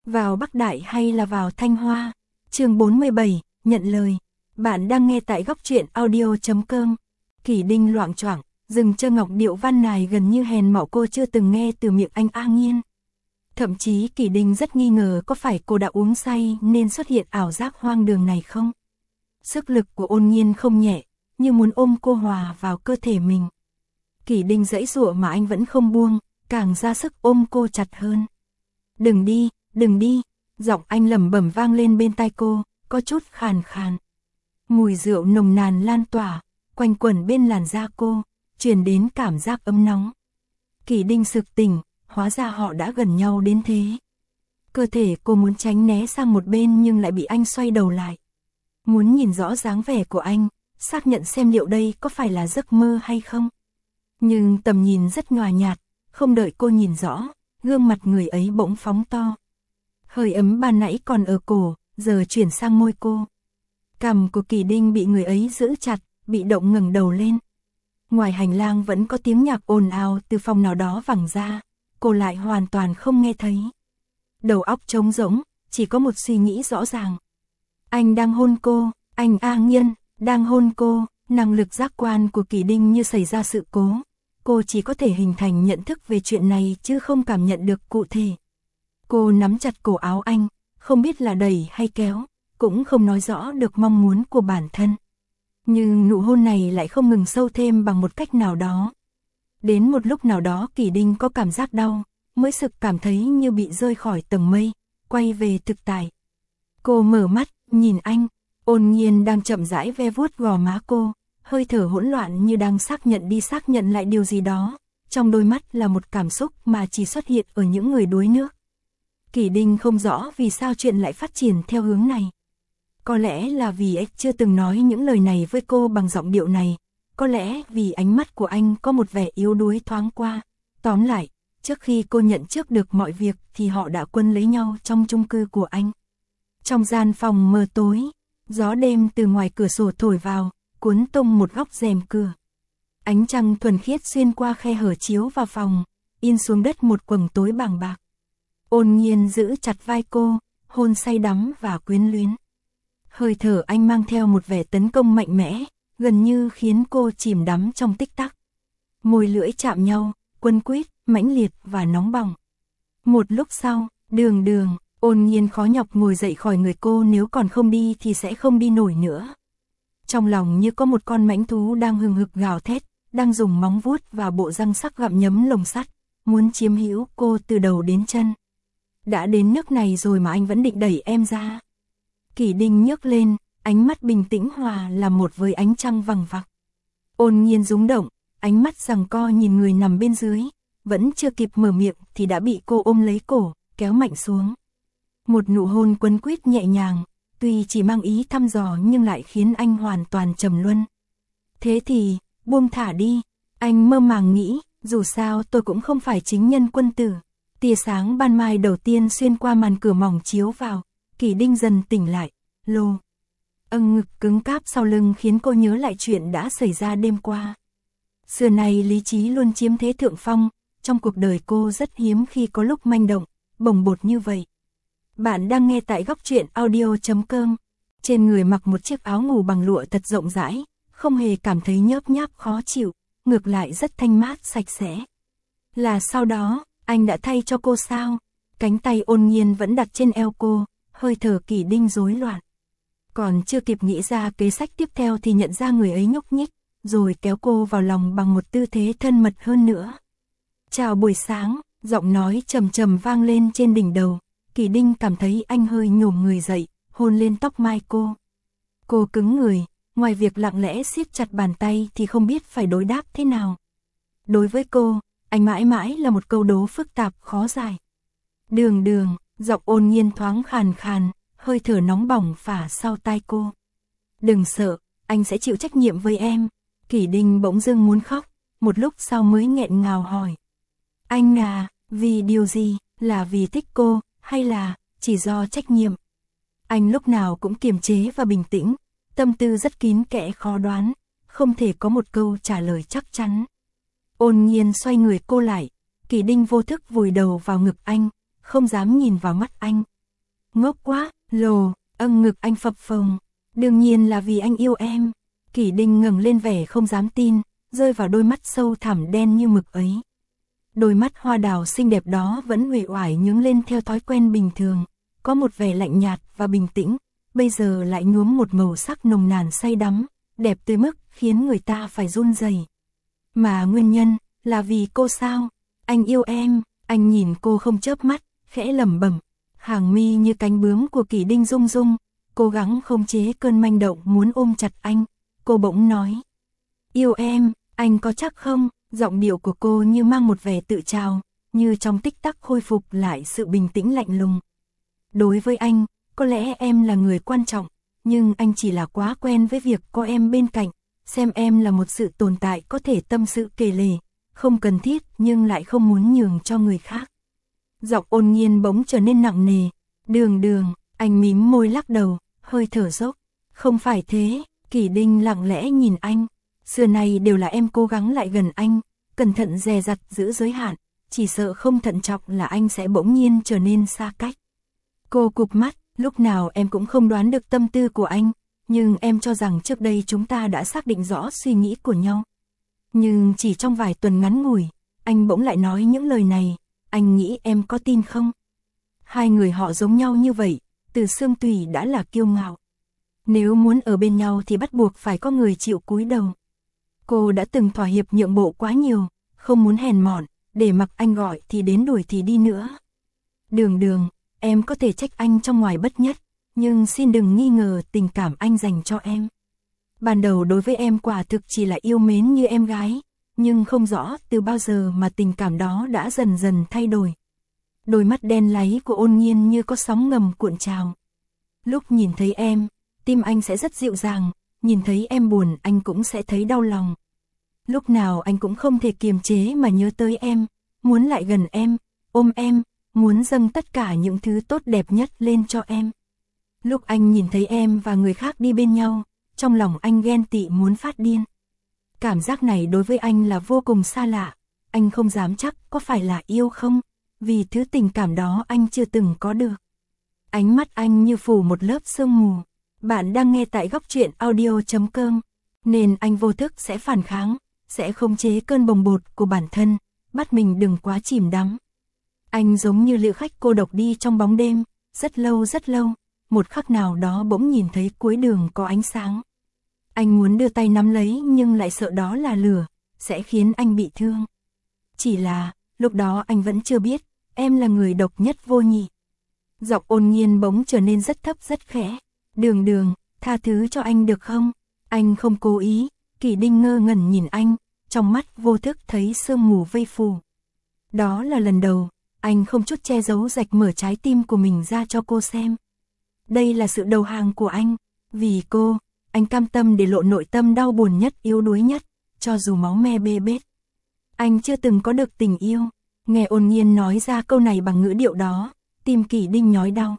vào Bắc Đại hay là vào Thanh Hoa? Chương 47, nhận lời. Bạn đang nghe tại góc truyện audio.com. Kỷ Đinh loạng choạng, dừng Trơ Ngọc điệu văn này gần như hèn mọn cô chưa từng nghe từ miệng anh A Nghiên. Thậm chí Kỷ Đinh rất nghi ngờ có phải cô đã uống say nên xuất hiện ảo giác hoang đường này không? Sức lực của Ôn Nhiên không nhẹ, như muốn ôm cô hòa vào cơ thể mình. Kỷ Đinh giãy giụa mà anh vẫn không buông, càng ra sức ôm cô chặt hơn. Đừng đi, giọng anh lẩm bẩm vang lên bên tai cô, có chút khàn khàn. Mùi rượu nồng nàn lan tỏa, quanh quẩn bên làn da cô, truyền đến cảm giác ấm nóng. Kỷ Đinh sực tỉnh, hóa ra họ đã gần nhau đến thế. Cơ thể cô muốn tránh né sang một bên nhưng lại bị anh xoay đầu lại. Muốn nhìn rõ dáng vẻ của anh, xác nhận xem liệu đây có phải là giấc mơ hay không. Nhưng tầm nhìn rất nhòa nhạt, không đợi cô nhìn rõ, gương mặt người ấy bỗng phóng to. Hơi ấm ban nãy còn ở cổ, giờ chuyển sang môi cô. Cằm của Kỷ Đinh bị người ấy giữ chặt, bị động ngẩng đầu lên. Ngoài hành lang vẫn có tiếng nhạc ồn ào từ phòng nào đó vẳng ra, cô lại hoàn toàn không nghe thấy. Đầu óc trống rỗng, chỉ có một suy nghĩ rõ ràng. Anh đang hôn cô, anh A Nghiên, đang hôn cô. Năng lực giác quan của Kỷ Đinh như xảy ra sự cố. Cô chỉ có thể hình thành nhận thức về chuyện này chứ không cảm nhận được cụ thể. Cô nắm chặt cổ áo anh, không biết là đẩy hay kéo, cũng không nói rõ được mong muốn của bản thân. Nhưng nụ hôn này lại không ngừng sâu thêm bằng một cách nào đó. Đến một lúc nào đó Kỷ Đinh có cảm giác đau, mới sực cảm thấy như bị rơi khỏi tầng mây, quay về thực tại. Cô mở mắt, nhìn anh, Ôn Nhiên đang chậm rãi ve vuốt gò má cô, hơi thở hỗn loạn như đang xác nhận đi xác nhận lại điều gì đó. Trong đôi mắt là một cảm xúc mà chỉ xuất hiện ở những người đuối nước. Kỷ Đinh không rõ vì sao chuyện lại phát triển theo hướng này. Có lẽ là vì anh chưa từng nói những lời này với cô bằng giọng điệu này. Có lẽ vì ánh mắt của anh có một vẻ yếu đuối thoáng qua. Tóm lại, trước khi cô nhận trước được mọi việc thì họ đã quân lấy nhau trong chung cư của anh. Trong gian phòng mờ tối, gió đêm từ ngoài cửa sổ thổi vào, cuốn tung một góc rèm cửa. Ánh trăng thuần khiết xuyên qua khe hở chiếu vào phòng, in xuống đất một quầng tối bàng bạc. Ôn Nhiên giữ chặt vai cô, hôn say đắm và quyến luyến. Hơi thở anh mang theo một vẻ tấn công mạnh mẽ, gần như khiến cô chìm đắm trong tích tắc. Môi lưỡi chạm nhau, quấn quýt, mãnh liệt và nóng bỏng. Một lúc sau, đường, Ôn Nhiên khó nhọc ngồi dậy khỏi người cô, nếu còn không đi thì sẽ không đi nổi nữa. Trong lòng như có một con mãnh thú đang hừng hực gào thét, đang dùng móng vuốt và bộ răng sắc gặm nhấm lồng sắt, muốn chiếm hữu cô từ đầu đến chân. Đã đến nước này rồi mà anh vẫn định đẩy em ra. Kỷ Đinh nhấc lên, ánh mắt bình tĩnh hòa là một với ánh trăng vằng vặc. Ôn Nhiên rúng động, ánh mắt giằng co nhìn người nằm bên dưới, vẫn chưa kịp mở miệng thì đã bị cô ôm lấy cổ, kéo mạnh xuống. Một nụ hôn quấn quýt nhẹ nhàng, tuy chỉ mang ý thăm dò nhưng lại khiến anh hoàn toàn trầm luân. Thế thì, buông thả đi, anh mơ màng nghĩ, dù sao tôi cũng không phải chính nhân quân tử. Tia sáng ban mai đầu tiên xuyên qua màn cửa mỏng chiếu vào, Kỷ Đinh dần tỉnh lại, lô. Ngực cứng cáp sau lưng khiến cô nhớ lại chuyện đã xảy ra đêm qua. Xưa này lý trí luôn chiếm thế thượng phong, trong cuộc đời cô rất hiếm khi có lúc manh động, bồng bột như vậy. Bạn đang nghe tại góc truyện audio.com. Trên người mặc một chiếc áo ngủ bằng lụa thật rộng rãi, không hề cảm thấy nhớp nháp khó chịu, ngược lại rất thanh mát sạch sẽ. Là sau đó, anh đã thay cho cô sao? Cánh tay Ôn Nhiên vẫn đặt trên eo cô, hơi thở Kỷ Đinh rối loạn. Còn chưa kịp nghĩ ra kế sách tiếp theo thì nhận ra người ấy nhúc nhích, rồi kéo cô vào lòng bằng một tư thế thân mật hơn nữa. Chào buổi sáng, giọng nói trầm trầm vang lên trên đỉnh đầu. Kỷ Đinh cảm thấy anh hơi nhổm người dậy, hôn lên tóc mai cô. Cô cứng người, ngoài việc lặng lẽ siết chặt bàn tay thì không biết phải đối đáp thế nào. Đối với cô, anh mãi mãi là một câu đố phức tạp khó giải. Đường, giọng Ôn Nhiên thoáng khàn khàn, hơi thở nóng bỏng phả sau tai cô. Đừng sợ, anh sẽ chịu trách nhiệm với em. Kỷ Đinh bỗng dưng muốn khóc, một lúc sau mới nghẹn ngào hỏi. Anh à, vì điều gì, là vì thích cô, hay là chỉ do trách nhiệm? Anh lúc nào cũng kiềm chế và bình tĩnh, tâm tư rất kín kẽ khó đoán, không thể có một câu trả lời chắc chắn. Ôn Nhiên xoay người cô lại, Kỷ Đinh vô thức vùi đầu vào ngực anh, không dám nhìn vào mắt anh, ngốc quá, lồ, ngực anh phập phồng. Đương nhiên là vì anh yêu em. Kỷ Đinh ngẩng lên vẻ không dám tin, rơi vào đôi mắt sâu thẳm đen như mực ấy. Đôi mắt hoa đào xinh đẹp đó vẫn uể oải nhướng lên theo thói quen bình thường, có một vẻ lạnh nhạt và bình tĩnh, bây giờ lại nhuốm một màu sắc nồng nàn say đắm, đẹp tới mức khiến người ta phải run rẩy. Mà nguyên nhân là vì cô sao? Anh yêu em. Anh nhìn cô không chớp mắt, khẽ lẩm bẩm. Hàng mi như cánh bướm của Kỷ Đinh rung rung, cố gắng khống chế cơn manh động muốn ôm chặt anh. Cô bỗng nói: yêu em, anh có chắc không? Giọng điệu của cô như mang một vẻ tự trào, như trong tích tắc khôi phục lại sự bình tĩnh lạnh lùng. Đối với anh, có lẽ em là người quan trọng, nhưng anh chỉ là quá quen với việc có em bên cạnh, xem em là một sự tồn tại có thể tâm sự kể lể, không cần thiết nhưng lại không muốn nhường cho người khác. Giọng Ôn Nhiên bỗng trở nên nặng nề. Đường, anh mím môi lắc đầu, hơi thở dốc. Không phải thế. Kỷ Đinh lặng lẽ nhìn anh. Xưa nay đều là em cố gắng lại gần anh, cẩn thận dè dặt giữ giới hạn, chỉ sợ không thận trọng là anh sẽ bỗng nhiên trở nên xa cách. Cô cụp mắt, lúc nào em cũng không đoán được tâm tư của anh, nhưng em cho rằng trước đây chúng ta đã xác định rõ suy nghĩ của nhau. Nhưng chỉ trong vài tuần ngắn ngủi, anh bỗng lại nói những lời này, anh nghĩ em có tin không? Hai người họ giống nhau như vậy, từ xương tủy đã là kiêu ngạo. Nếu muốn ở bên nhau thì bắt buộc phải có người chịu cúi đầu. Cô đã từng thỏa hiệp nhượng bộ quá nhiều, không muốn hèn mọn, để mặc anh gọi thì đến đuổi thì đi nữa. Đường, em có thể trách anh trong ngoài bất nhất, nhưng xin đừng nghi ngờ tình cảm anh dành cho em. Ban đầu đối với em quả thực chỉ là yêu mến như em gái, nhưng không rõ từ bao giờ mà tình cảm đó đã dần dần thay đổi. Đôi mắt đen láy của Ôn Nhiên như có sóng ngầm cuộn trào. Lúc nhìn thấy em, tim anh sẽ rất dịu dàng, nhìn thấy em buồn anh cũng sẽ thấy đau lòng. Lúc nào anh cũng không thể kiềm chế mà nhớ tới em, muốn lại gần em, ôm em, muốn dâng tất cả những thứ tốt đẹp nhất lên cho em. Lúc anh nhìn thấy em và người khác đi bên nhau, trong lòng anh ghen tị muốn phát điên. Cảm giác này đối với anh là vô cùng xa lạ, anh không dám chắc có phải là yêu không, vì thứ tình cảm đó anh chưa từng có được. Ánh mắt anh như phủ một lớp sương mù. Bạn đang nghe tại góc truyện audio.com, nên anh vô thức sẽ phản kháng, sẽ khống chế cơn bồng bột của bản thân, bắt mình đừng quá chìm đắm. Anh giống như lữ khách cô độc đi trong bóng đêm, rất lâu, một khắc nào đó bỗng nhìn thấy cuối đường có ánh sáng. Anh muốn đưa tay nắm lấy nhưng lại sợ đó là lửa, sẽ khiến anh bị thương. Chỉ là, lúc đó anh vẫn chưa biết, em là người độc nhất vô nhị. Giọng Ôn Nhiên bỗng trở nên rất thấp rất khẽ. Đường, tha thứ cho anh được không? Anh không cố ý. Kỷ Đinh ngơ ngẩn nhìn anh, trong mắt vô thức thấy sương mù vây phủ. Đó là lần đầu, anh không chút che giấu rạch mở trái tim của mình ra cho cô xem. Đây là sự đầu hàng của anh, vì cô, anh cam tâm để lộ nội tâm đau buồn nhất, yếu đuối nhất, cho dù máu me bê bết. Anh chưa từng có được tình yêu. Nghe Ôn Nhiên nói ra câu này bằng ngữ điệu đó, tim Kỷ Đinh nhói đau.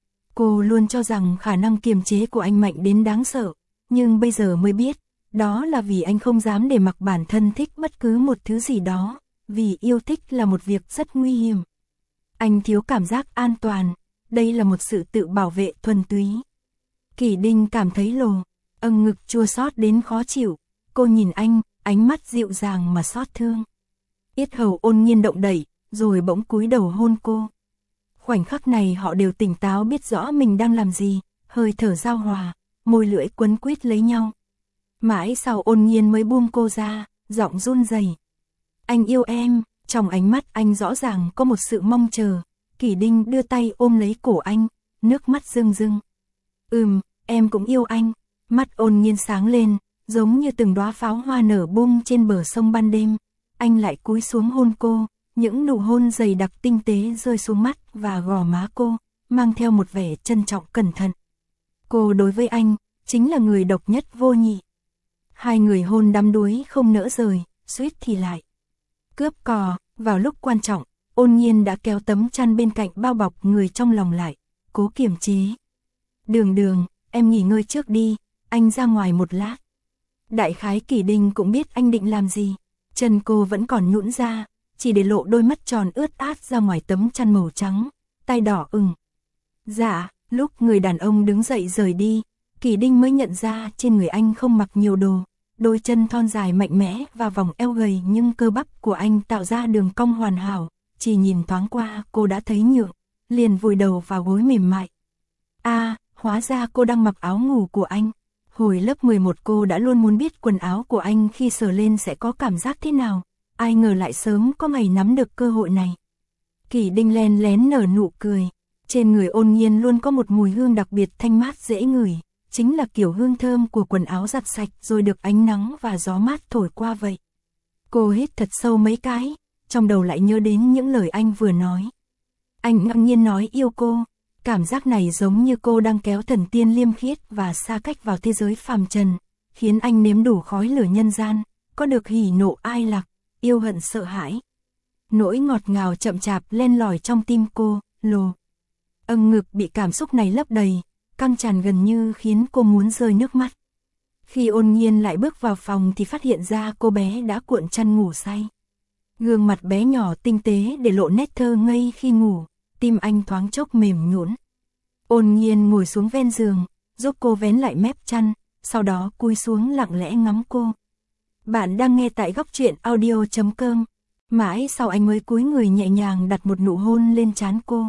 Cô luôn cho rằng khả năng kiềm chế của anh mạnh đến đáng sợ, nhưng bây giờ mới biết, đó là vì anh không dám để mặc bản thân thích bất cứ một thứ gì đó, vì yêu thích là một việc rất nguy hiểm. Anh thiếu cảm giác an toàn, đây là một sự tự bảo vệ thuần túy. Kỷ Đinh cảm thấy lồ, ngực chua xót đến khó chịu, cô nhìn anh, ánh mắt dịu dàng mà xót thương. Yết hầu Ôn Nhiên động đẩy, rồi bỗng cúi đầu hôn cô. Khoảnh khắc này họ đều tỉnh táo biết rõ mình đang làm gì, hơi thở giao hòa, môi lưỡi quấn quýt lấy nhau. Mãi sau Ôn Nhiên mới buông cô ra, giọng run rẩy. Anh yêu em, trong ánh mắt anh rõ ràng có một sự mong chờ. Kỷ Đinh đưa tay ôm lấy cổ anh, nước mắt rưng rưng. Em cũng yêu anh. Mắt Ôn Nhiên sáng lên, giống như từng đóa pháo hoa nở bung trên bờ sông ban đêm. Anh lại cúi xuống hôn cô, những nụ hôn dày đặc tinh tế rơi xuống mắt và gò má cô, mang theo một vẻ trân trọng cẩn thận. Cô đối với anh, chính là người độc nhất vô nhị. Hai người hôn đắm đuối không nỡ rời, suýt thì lại cướp cò. Vào lúc quan trọng, Ôn Nhiên đã kéo tấm chăn bên cạnh bao bọc người trong lòng lại, cố kiềm chế. Đường, em nghỉ ngơi trước đi, anh ra ngoài một lát. Đại khái Kỷ Đinh cũng biết anh định làm gì. Chân cô vẫn còn nhũn ra, chỉ để lộ đôi mắt tròn ướt át ra ngoài tấm chăn màu trắng, tay đỏ ửng. Dạ, lúc người đàn ông đứng dậy rời đi, Kỳ Đinh mới nhận ra trên người anh không mặc nhiều đồ, đôi chân thon dài mạnh mẽ và vòng eo gầy nhưng cơ bắp của anh tạo ra đường cong hoàn hảo, chỉ nhìn thoáng qua cô đã thấy nhượng, liền vùi đầu vào gối mềm mại. Hóa ra cô đang mặc áo ngủ của anh. Hồi lớp 11 cô đã luôn muốn biết quần áo của anh khi sờ lên sẽ có cảm giác thế nào, ai ngờ lại sớm có ngày nắm được cơ hội này. Kỳ Đinh len lén nở nụ cười, trên người Ôn Nhiên luôn có một mùi hương đặc biệt thanh mát dễ ngửi, chính là kiểu hương thơm của quần áo giặt sạch rồi được ánh nắng và gió mát thổi qua vậy. Cô hít thật sâu mấy cái, trong đầu lại nhớ đến những lời anh vừa nói. Anh ngẫu nhiên nói yêu cô, cảm giác này giống như cô đang kéo thần tiên liêm khiết và xa cách vào thế giới phàm trần, khiến anh nếm đủ khói lửa nhân gian, có được hỉ nộ ai lạc, yêu hận sợ hãi. Nỗi ngọt ngào chậm chạp len lỏi trong tim cô, ngực bị cảm xúc này lấp đầy, căng tràn gần như khiến cô muốn rơi nước mắt. Khi Ôn Nhiên lại bước vào phòng thì phát hiện ra cô bé đã cuộn chăn ngủ say. Gương mặt bé nhỏ tinh tế để lộ nét thơ ngây khi ngủ, tim anh thoáng chốc mềm nhũn. Ôn Nhiên ngồi xuống ven giường, giúp cô vén lại mép chăn, sau đó cúi xuống lặng lẽ ngắm cô. Bạn đang nghe tại góc truyện audio.com. Mãi sau anh mới cúi người nhẹ nhàng đặt một nụ hôn lên trán cô.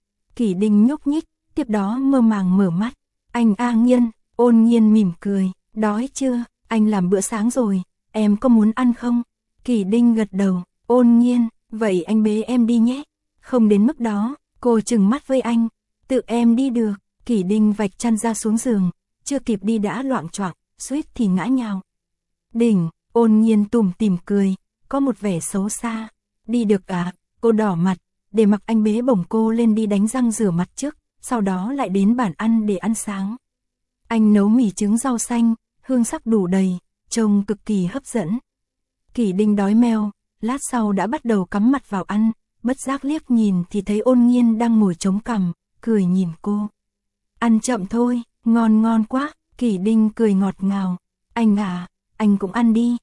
Kỳ Đinh nhúc nhích, tiếp đó mơ màng mở mắt. Anh Nhiên, Ôn Nhiên mỉm cười, đói chưa, anh làm bữa sáng rồi, em có muốn ăn không? Kỳ Đinh gật đầu, Ôn Nhiên, vậy anh bế em đi nhé. Không đến mức đó, cô trừng mắt với anh, tự em đi được. Kỳ Đinh vạch chăn ra xuống giường, chưa kịp đi đã loạng choạng, suýt thì ngã nhào. Đỉnh, Ôn Nhiên tủm tỉm cười, có một vẻ xấu xa. Đi được à? Cô đỏ mặt, để mặc anh bế bổng cô lên đi đánh răng rửa mặt trước, sau đó lại đến bàn ăn để ăn sáng. Anh nấu mì trứng rau xanh, hương sắc đủ đầy, trông cực kỳ hấp dẫn. Kỳ Đinh đói meo, lát sau đã bắt đầu cắm mặt vào ăn, bất giác liếc nhìn thì thấy Ôn Nhiên đang ngồi chống cằm, cười nhìn cô. Ăn chậm thôi, ngon ngon quá, Kỳ Đinh cười ngọt ngào. Anh à, anh cũng ăn đi.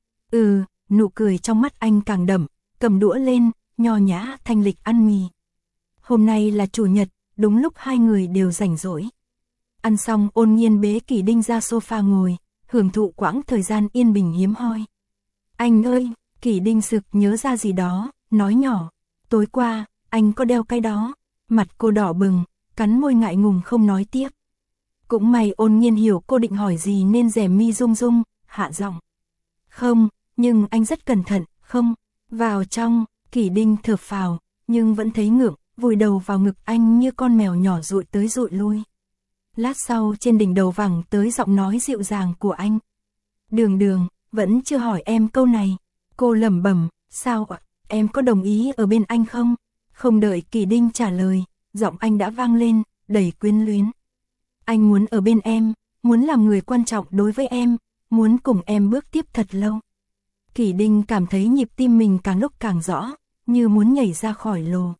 Nụ cười trong mắt anh càng đậm, cầm đũa lên, nho nhã thanh lịch ăn mì. Hôm nay là chủ nhật, đúng lúc hai người đều rảnh rỗi. Ăn xong Ôn Nhiên bế Kỳ Đinh ra sofa ngồi, hưởng thụ quãng thời gian yên bình hiếm hoi. Anh ơi, Kỳ Đinh sực nhớ ra gì đó, nói nhỏ. Tối qua, anh có đeo cái đó. Mặt cô đỏ bừng, cắn môi ngại ngùng không nói tiếp. Cũng may Ôn Nhiên hiểu cô định hỏi gì nên rèm mi rung rung, hạ giọng. Không, nhưng anh rất cẩn thận, không? Vào trong, Kỳ Đinh thở phào, nhưng vẫn thấy ngượng, vùi đầu vào ngực anh như con mèo nhỏ dụi tới dụi lui. Lát sau trên đỉnh đầu vẳng tới giọng nói dịu dàng của anh. Đường, vẫn chưa hỏi em câu này. Cô lẩm bẩm, sao ạ, em có đồng ý ở bên anh không? Không đợi Kỳ Đinh trả lời, giọng anh đã vang lên, đầy quyến luyến. Anh muốn ở bên em, muốn làm người quan trọng đối với em, muốn cùng em bước tiếp thật lâu. Kỳ Đinh cảm thấy nhịp tim mình càng lúc càng rõ, như muốn nhảy ra khỏi lồ.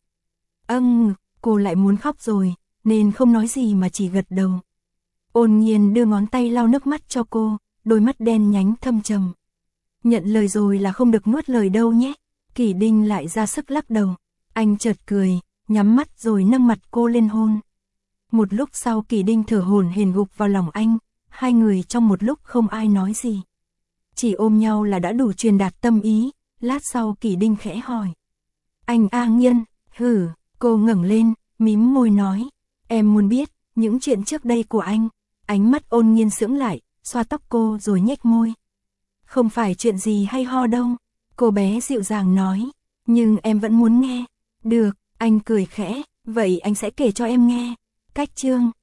Cô lại muốn khóc rồi, nên không nói gì mà chỉ gật đầu. Ôn Nhiên đưa ngón tay lau nước mắt cho cô, đôi mắt đen nhánh thâm trầm. Nhận lời rồi là không được nuốt lời đâu nhé. Kỳ Đinh lại ra sức lắc đầu. Anh chợt cười, nhắm mắt rồi nâng mặt cô lên hôn. Một lúc sau Kỳ Đinh thở hổn hển gục vào lòng anh, hai người trong một lúc không ai nói gì. Chỉ ôm nhau là đã đủ truyền đạt tâm ý, lát sau Kỳ Đinh khẽ hỏi. Anh Nhiên, cô ngẩng lên, mím môi nói. Em muốn biết, những chuyện trước đây của anh. Ánh mắt Ôn Nhiên sững lại, xoa tóc cô rồi nhếch môi. Không phải chuyện gì hay ho đâu, cô bé dịu dàng nói. Nhưng em vẫn muốn nghe. Được, anh cười khẽ, vậy anh sẽ kể cho em nghe. Cách chương